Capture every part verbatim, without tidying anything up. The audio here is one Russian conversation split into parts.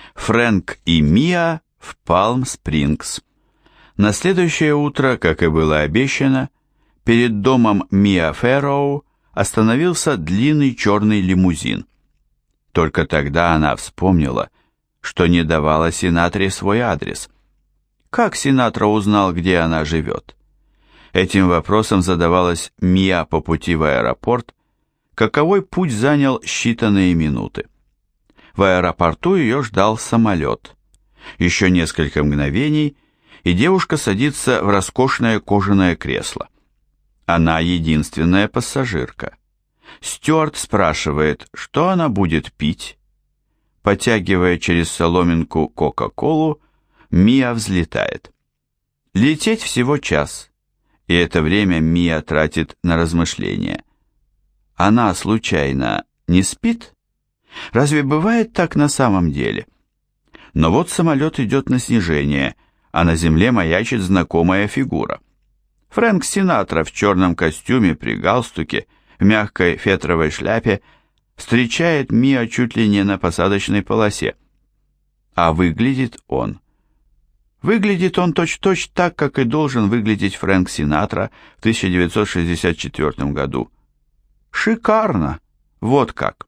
Фрэнк и Мия в Палм-Спрингс. На следующее утро, как и было обещано, перед домом Мия Фэрроу остановился длинный черный лимузин. Только тогда она вспомнила, что не давала Синатре свой адрес. Как Синатра узнал, где она живет? Этим вопросом задавалась Мия по пути в аэропорт, каковой путь занял считанные минуты. В аэропорту ее ждал самолет. Еще несколько мгновений, и девушка садится в роскошное кожаное кресло. Она единственная пассажирка. Стюарт спрашивает, что она будет пить. Потягивая через соломинку Кока-Колу, Мия взлетает. Лететь всего час, и это время Мия тратит на размышления. Она, случайно, не спит? Разве бывает так на самом деле? Но вот самолет идет на снижение, а на земле маячит знакомая фигура. Фрэнк Синатра в черном костюме при галстуке, в мягкой фетровой шляпе, встречает Миа чуть ли не на посадочной полосе. А выглядит он. Выглядит он точь-в-точь так, как и должен выглядеть Фрэнк Синатра в тысяча девятьсот шестьдесят четвёртом году. Шикарно! Вот как!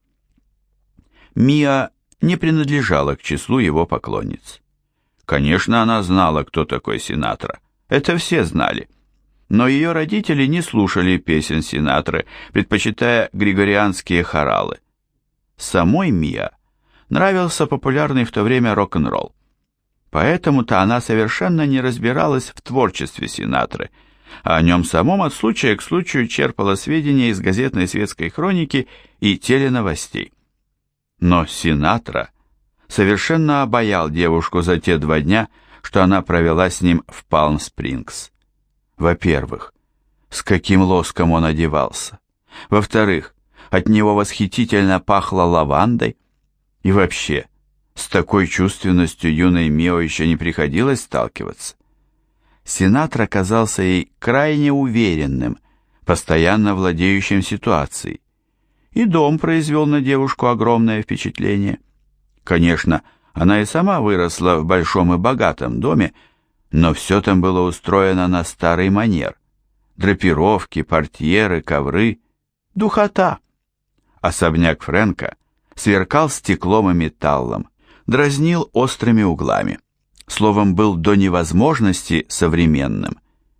Миа не принадлежала к числу его поклонниц. Конечно, она знала, кто такой Синатра. Это все знали. Но ее родители не слушали песен Синатры, предпочитая григорианские хоралы. Самой Миа нравился популярный в то время рок-н-ролл. Поэтому-то она совершенно не разбиралась в творчестве Синатры, а о нем самом от случая к случаю черпала сведения из газетной светской хроники и теленовостей. Но Синатра совершенно обаял девушку за те два дня, что она провела с ним в Палм-Спрингс. Во-первых, с каким лоском он одевался. Во-вторых, от него восхитительно пахло лавандой. И вообще, с такой чувственностью юной Мио еще не приходилось сталкиваться. Синатра казался ей крайне уверенным, постоянно владеющим ситуацией. И дом произвел на девушку огромное впечатление. Конечно, она и сама выросла в большом и богатом доме, но все там было устроено на старый манер. Драпировки, портьеры, ковры, духота. Особняк Фрэнка сверкал стеклом и металлом, дразнил острыми углами. Словом, был до невозможности современным.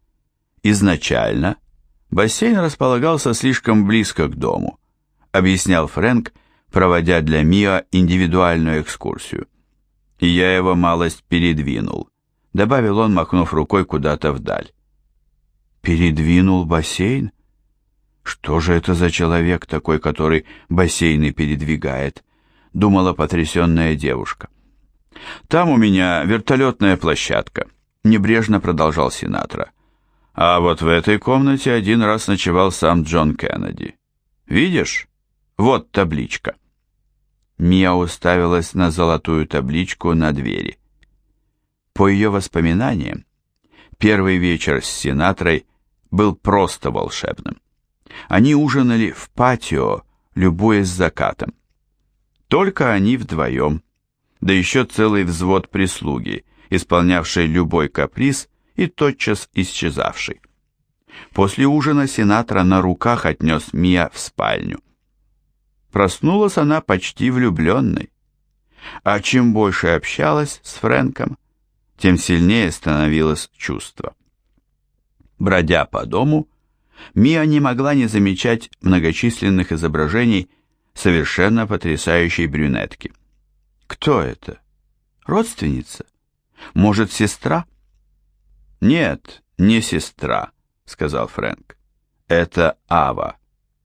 Изначально бассейн располагался слишком близко к дому, объяснял Фрэнк, проводя для Миа индивидуальную экскурсию. И я его малость передвинул, добавил он, махнув рукой куда-то вдаль. Передвинул бассейн? Что же это за человек такой, который бассейны передвигает? Думала потрясенная девушка. Там у меня вертолетная площадка, небрежно продолжал Синатра. А вот в этой комнате один раз ночевал сам Джон Кеннеди. Видишь? Вот табличка. Миа уставилась на золотую табличку на двери. По ее воспоминаниям, первый вечер с Синатрой был просто волшебным. Они ужинали в патио, любуясь закатом. Только они вдвоем, да еще целый взвод прислуги, исполнявший любой каприз и тотчас исчезавший. После ужина Синатра на руках отнес Миа в спальню. Проснулась она почти влюбленной. А чем больше общалась с Фрэнком, тем сильнее становилось чувство. Бродя по дому, Миа не могла не замечать многочисленных изображений совершенно потрясающей брюнетки. Кто это? Родственница? Может, сестра? Нет, не сестра, сказал Фрэнк. Это Ава.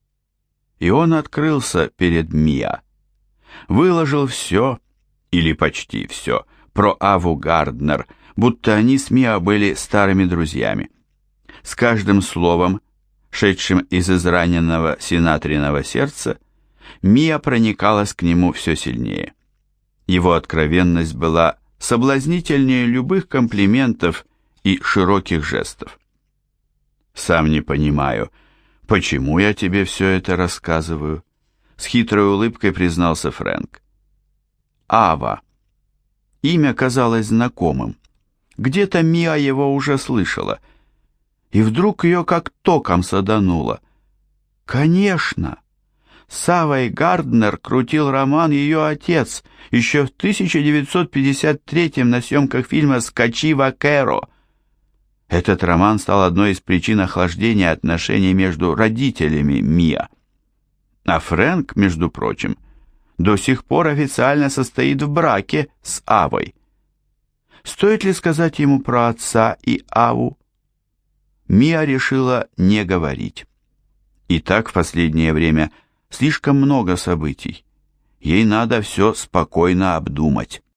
И он открылся перед Миа. Выложил все, или почти все, про Аву Гарднер, будто они с Миа были старыми друзьями. С каждым словом, шедшим из израненного Синатриного сердца, Миа проникалась к нему все сильнее. Его откровенность была соблазнительнее любых комплиментов и широких жестов. «Сам не понимаю, почему я тебе все это рассказываю?» С хитрой улыбкой признался Фрэнк. «Ава. Имя казалось знакомым. Где-то Миа его уже слышала. И вдруг ее как током садануло. Конечно! С Авой Гарднер крутил роман ее отец еще в тысяча девятьсот пятьдесят третьем на съемках фильма «Скачи Вакеро». Этот роман стал одной из причин охлаждения отношений между родителями Миа. А Фрэнк, между прочим, до сих пор официально состоит в браке с Авой. Стоит ли сказать ему про отца и Аву? Миа решила не говорить. И так в последнее время слишком много событий. Ей надо все спокойно обдумать.